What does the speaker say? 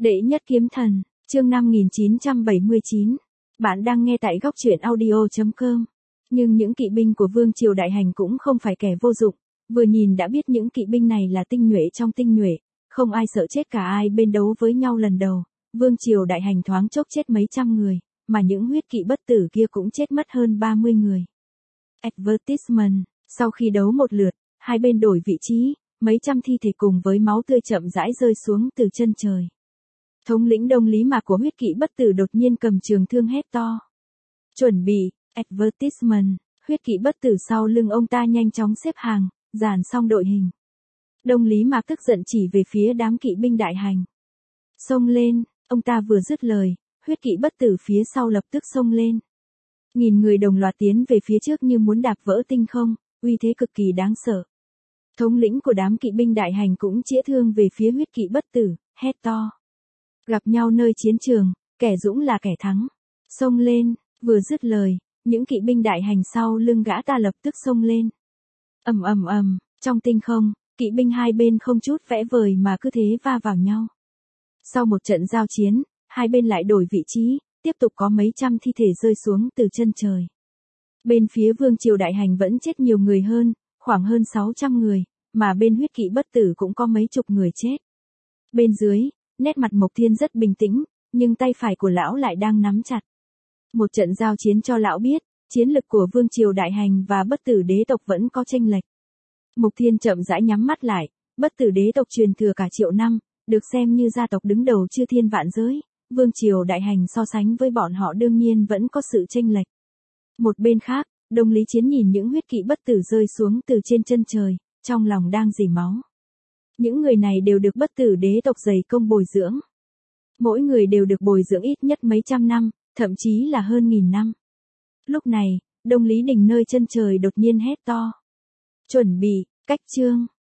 Đệ nhất kiếm thần, chương 5979. Bạn đang nghe tại góc truyện audio.com. Nhưng những kỵ binh của Vương Triều Đại Hành cũng không phải kẻ vô dụng, vừa nhìn đã biết những kỵ binh này là tinh nhuệ trong tinh nhuệ, không ai sợ chết cả ai bên đấu với nhau lần đầu. Vương Triều Đại Hành thoáng chốc chết mấy trăm người, mà những huyết kỵ bất tử kia cũng chết mất hơn 30 người. Advertisement, sau khi đấu một lượt, hai bên đổi vị trí, mấy trăm thi thể cùng với máu tươi chậm rãi rơi xuống từ chân trời. Thống lĩnh Đông Lý Mạc của huyết kỵ bất tử đột nhiên cầm trường thương hét to. Chuẩn bị, advertisement, huyết kỵ bất tử sau lưng ông ta nhanh chóng xếp hàng, dàn xong đội hình. Đông Lý Mạc tức giận chỉ về phía đám kỵ binh Đại Hành. Xông lên, ông ta vừa dứt lời, huyết kỵ bất tử phía sau lập tức xông lên. Nghìn người đồng loạt tiến về phía trước như muốn đạp vỡ tinh không, uy thế cực kỳ đáng sợ. Thống lĩnh của đám kỵ binh Đại Hành cũng chĩa thương về phía huyết kỵ bất tử, hét to. Gặp nhau nơi chiến trường, kẻ dũng là kẻ thắng. Xông lên, vừa dứt lời, những kỵ binh Đại Hành sau lưng gã ta lập tức xông lên. Ầm ầm ầm, trong tinh không, kỵ binh hai bên không chút vẽ vời mà cứ thế va vào nhau. Sau một trận giao chiến, hai bên lại đổi vị trí, tiếp tục có mấy trăm thi thể rơi xuống từ chân trời. Bên phía Vương Triều Đại Hành vẫn chết nhiều người hơn, khoảng hơn 600 người, mà bên huyết kỵ bất tử cũng có mấy chục người chết. Bên dưới, nét mặt Mộc Thiên rất bình tĩnh, nhưng tay phải của lão lại đang nắm chặt. Một trận giao chiến cho lão biết, chiến lực của Vương Triều Đại Hành và bất tử đế tộc vẫn có chênh lệch. Mộc Thiên chậm rãi nhắm mắt lại, bất tử đế tộc truyền thừa cả triệu năm, được xem như gia tộc đứng đầu chư thiên vạn giới, Vương Triều Đại Hành so sánh với bọn họ đương nhiên vẫn có sự chênh lệch. Một bên khác, Đông Lý Chiến nhìn những huyết kỵ bất tử rơi xuống từ trên chân trời, trong lòng đang rỉ máu. Những người này đều được bất tử đế tộc dày công bồi dưỡng. Mỗi người đều được bồi dưỡng ít nhất mấy trăm năm, thậm chí là hơn 1000 năm. Lúc này, Đông Lý Đình nơi chân trời đột nhiên hét to. Chuẩn bị, cách chương,